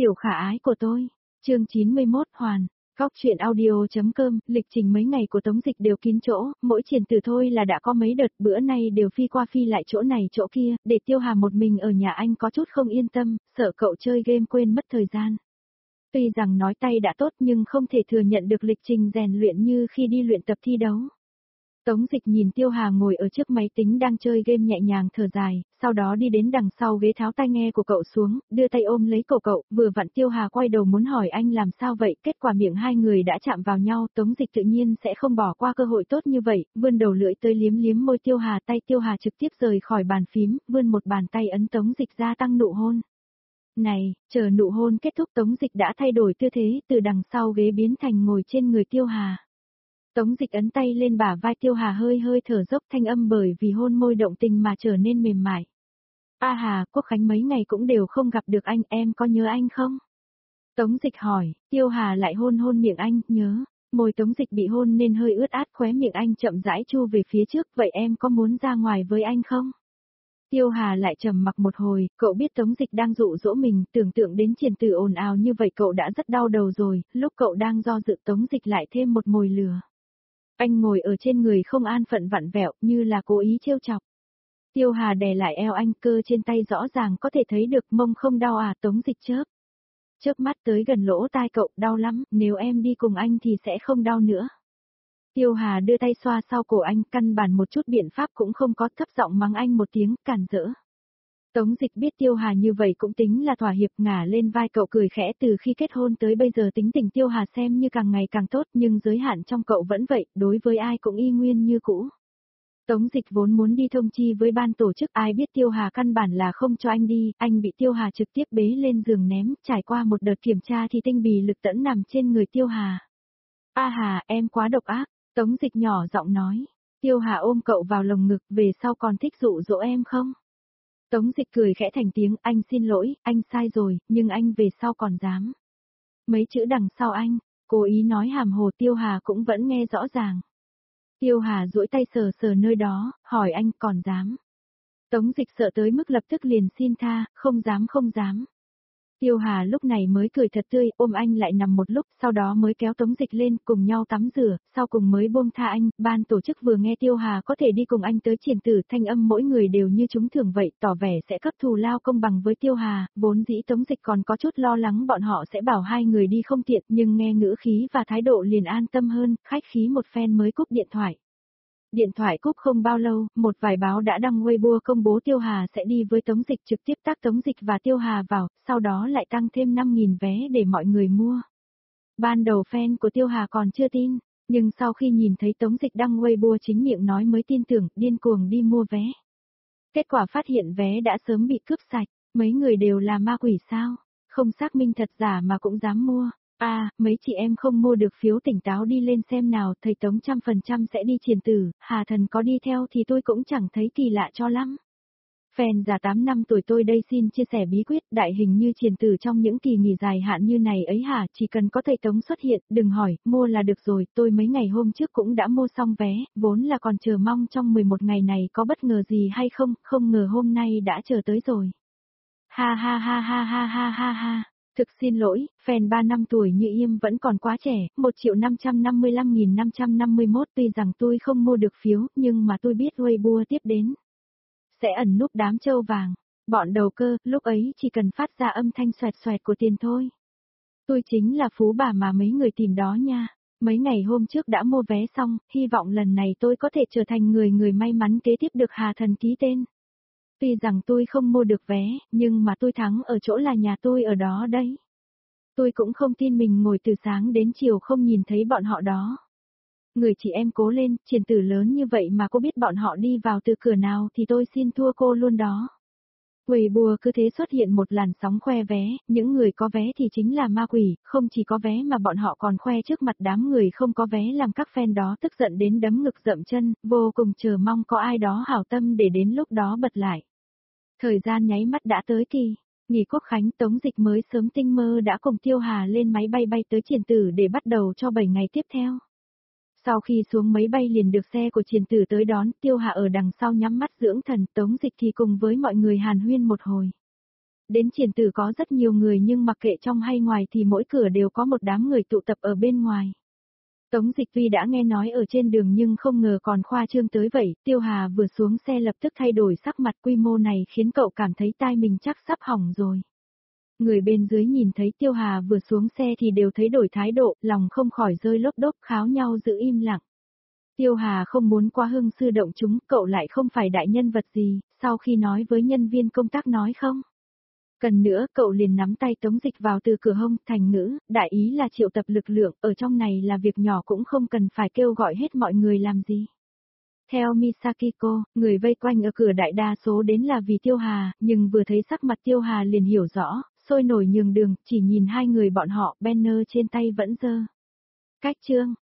Tiểu khả ái của tôi, chương 91 hoàn, Góc truyện audio.com, lịch trình mấy ngày của Tống Dịch đều kín chỗ, mỗi triển từ thôi là đã có mấy đợt, bữa nay đều phi qua phi lại chỗ này chỗ kia, để Tiêu Hà một mình ở nhà anh có chút không yên tâm, sợ cậu chơi game quên mất thời gian. Tuy rằng nói tay đã tốt nhưng không thể thừa nhận được lịch trình rèn luyện như khi đi luyện tập thi đấu. Tống Dịch nhìn Tiêu Hà ngồi ở trước máy tính đang chơi game nhẹ nhàng thở dài, sau đó đi đến đằng sau ghế tháo tai nghe của cậu xuống, đưa tay ôm lấy cổ cậu, vừa vặn Tiêu Hà quay đầu muốn hỏi anh làm sao vậy, kết quả miệng hai người đã chạm vào nhau, Tống Dịch tự nhiên sẽ không bỏ qua cơ hội tốt như vậy, vươn đầu lưỡi tới liếm liếm môi Tiêu Hà, tay Tiêu Hà trực tiếp rời khỏi bàn phím, vươn một bàn tay ấn Tống Dịch gia tăng nụ hôn. Này, chờ nụ hôn kết thúc Tống Dịch đã thay đổi tư thế, từ đằng sau ghế biến thành ngồi trên người Tiêu Hà. Tống Dịch ấn tay lên bả vai Tiêu Hà hơi hơi thở dốc, thanh âm bởi vì hôn môi động tình mà trở nên mềm mại. A Hà, Quốc Khánh mấy ngày cũng đều không gặp được anh, em có nhớ anh không? Tống Dịch hỏi, Tiêu Hà lại hôn hôn miệng anh, nhớ. Môi Tống Dịch bị hôn nên hơi ướt át, khóe miệng anh chậm rãi chu về phía trước, vậy em có muốn ra ngoài với anh không? Tiêu Hà lại trầm mặc một hồi, cậu biết Tống Dịch đang dụ dỗ mình, tưởng tượng đến Triển Tử ồn ào như vậy cậu đã rất đau đầu rồi, lúc cậu đang do dự Tống Dịch lại thêm một mồi lửa. Anh ngồi ở trên người không an phận vặn vẹo như là cố ý trêu chọc. Tiêu Hà đè lại eo anh, cơ trên tay rõ ràng có thể thấy được, mông không đau à? Tống Dịch chớp mắt tới gần lỗ tai cậu, đau lắm, nếu em đi cùng anh thì sẽ không đau nữa. Tiêu Hà đưa tay xoa sau cổ anh, căn bản một chút biện pháp cũng không có, thấp giọng mắng anh một tiếng, cản rỡ. Tống Dịch biết Tiêu Hà như vậy cũng tính là thỏa hiệp, ngả lên vai cậu cười khẽ, từ khi kết hôn tới bây giờ tính tình Tiêu Hà xem như càng ngày càng tốt, nhưng giới hạn trong cậu vẫn vậy, đối với ai cũng y nguyên như cũ. Tống Dịch vốn muốn đi thông chi với ban tổ chức, ai biết Tiêu Hà căn bản là không cho anh đi, anh bị Tiêu Hà trực tiếp bế lên giường ném, trải qua một đợt kiểm tra thì tinh bì lực tẫn nằm trên người Tiêu Hà. A Hà, em quá độc ác, Tống Dịch nhỏ giọng nói. Tiêu Hà ôm cậu vào lồng ngực, về sau còn thích dụ dỗ em không? Tống Dịch cười khẽ thành tiếng, anh xin lỗi, anh sai rồi, nhưng anh về sau còn dám. Mấy chữ đằng sau anh, cố ý nói hàm hồ, Tiêu Hà cũng vẫn nghe rõ ràng. Tiêu Hà duỗi tay sờ sờ nơi đó, hỏi anh còn dám. Tống Dịch sợ tới mức lập tức liền xin tha, không dám không dám. Tiêu Hà lúc này mới cười thật tươi, ôm anh lại nằm một lúc, sau đó mới kéo Tống Dịch lên, cùng nhau tắm rửa, sau cùng mới buông tha anh. Ban tổ chức vừa nghe Tiêu Hà có thể đi cùng anh tới Triển Tử, thanh âm mỗi người đều như trúng thưởng vậy, tỏ vẻ sẽ cấp thù lao công bằng với Tiêu Hà, vốn dĩ Tống Dịch còn có chút lo lắng bọn họ sẽ bảo hai người đi không tiện, nhưng nghe ngữ khí và thái độ liền an tâm hơn, khách khí một phen mới cúp điện thoại. Điện thoại cúp không bao lâu, một vài báo đã đăng Weibo công bố Tiêu Hà sẽ đi với Tống Dịch, trực tiếp tác Tống Dịch và Tiêu Hà vào, sau đó lại tăng thêm 5.000 vé để mọi người mua. Ban đầu fan của Tiêu Hà còn chưa tin, nhưng sau khi nhìn thấy Tống Dịch đăng Weibo chính miệng nói mới tin tưởng, điên cuồng đi mua vé. Kết quả phát hiện vé đã sớm bị cướp sạch, mấy người đều là ma quỷ sao, không xác minh thật giả mà cũng dám mua. Mấy chị em không mua được phiếu tỉnh táo đi lên xem nào, thầy Tống 100% sẽ đi Triển Tử, Hà Thần có đi theo thì tôi cũng chẳng thấy kỳ lạ cho lắm. Fan già 8 năm tuổi tôi đây xin chia sẻ bí quyết, đại hình như Triển Tử trong những kỳ nghỉ dài hạn như này ấy hả, chỉ cần có thầy Tống xuất hiện, đừng hỏi, mua là được rồi, tôi mấy ngày hôm trước cũng đã mua xong vé, vốn là còn chờ mong trong 11 ngày này có bất ngờ gì hay không, không ngờ hôm nay đã chờ tới rồi. Ha ha ha ha ha ha ha ha. Thực xin lỗi, fan 3 năm tuổi như Yêm vẫn còn quá trẻ, 1.555.551 tuy rằng tôi không mua được phiếu, nhưng mà tôi biết Weibo tiếp đến sẽ ẩn núp đám châu vàng, bọn đầu cơ, lúc ấy chỉ cần phát ra âm thanh xoẹt xoẹt của tiền thôi. Tôi chính là phú bà mà mấy người tìm đó nha, mấy ngày hôm trước đã mua vé xong, hy vọng lần này tôi có thể trở thành người may mắn kế tiếp được Hà Thần ký tên. Tuy rằng tôi không mua được vé, nhưng mà tôi thắng ở chỗ là nhà tôi ở đó đấy. Tôi cũng không tin mình ngồi từ sáng đến chiều không nhìn thấy bọn họ đó. Người chị em cố lên, Triển Tử lớn như vậy mà cô biết bọn họ đi vào từ cửa nào thì tôi xin thua cô luôn đó. Weibo cứ thế xuất hiện một làn sóng khoe vé, những người có vé thì chính là ma quỷ, không chỉ có vé mà bọn họ còn khoe trước mặt đám người không có vé làm các fan đó tức giận đến đấm ngực dậm chân, vô cùng chờ mong có ai đó hảo tâm để đến lúc đó bật lại. Thời gian nháy mắt đã tới kỳ nghỉ Quốc Khánh, Tống Dịch mới sớm tinh mơ đã cùng Tiêu Hà lên máy bay bay tới Triển Tử để bắt đầu cho 7 ngày tiếp theo. Sau khi xuống máy bay liền được xe của Triển Tử tới đón, Tiêu Hà ở đằng sau nhắm mắt dưỡng thần, Tống Dịch thì cùng với mọi người hàn huyên một hồi. Đến triển tử có rất nhiều người nhưng mặc kệ trong hay ngoài thì mỗi cửa đều có một đám người tụ tập ở bên ngoài. Tống Dịch tuy đã nghe nói ở trên đường nhưng không ngờ còn khoa trương tới vậy, Tiêu Hà vừa xuống xe lập tức thay đổi sắc mặt, quy mô này khiến cậu cảm thấy tai mình chắc sắp hỏng rồi. Người bên dưới nhìn thấy Tiêu Hà vừa xuống xe thì đều thấy đổi thái độ, lòng không khỏi rơi lốp đốp, kháo nhau giữ im lặng. Tiêu Hà không muốn quá hưng sư động chúng, cậu lại không phải đại nhân vật gì, sau khi nói với nhân viên công tác nói không. Cần nữa, cậu liền nắm tay Tống Dịch vào từ cửa hông, thành ngữ, đại ý là triệu tập lực lượng, ở trong này là việc nhỏ cũng không cần phải kêu gọi hết mọi người làm gì. Theo Misakiko, người vây quanh ở cửa đại đa số đến là vì Tiêu Hà, nhưng vừa thấy sắc mặt Tiêu Hà liền hiểu rõ, sôi nổi nhường đường, chỉ nhìn hai người bọn họ, banner trên tay vẫn dơ. Cách chương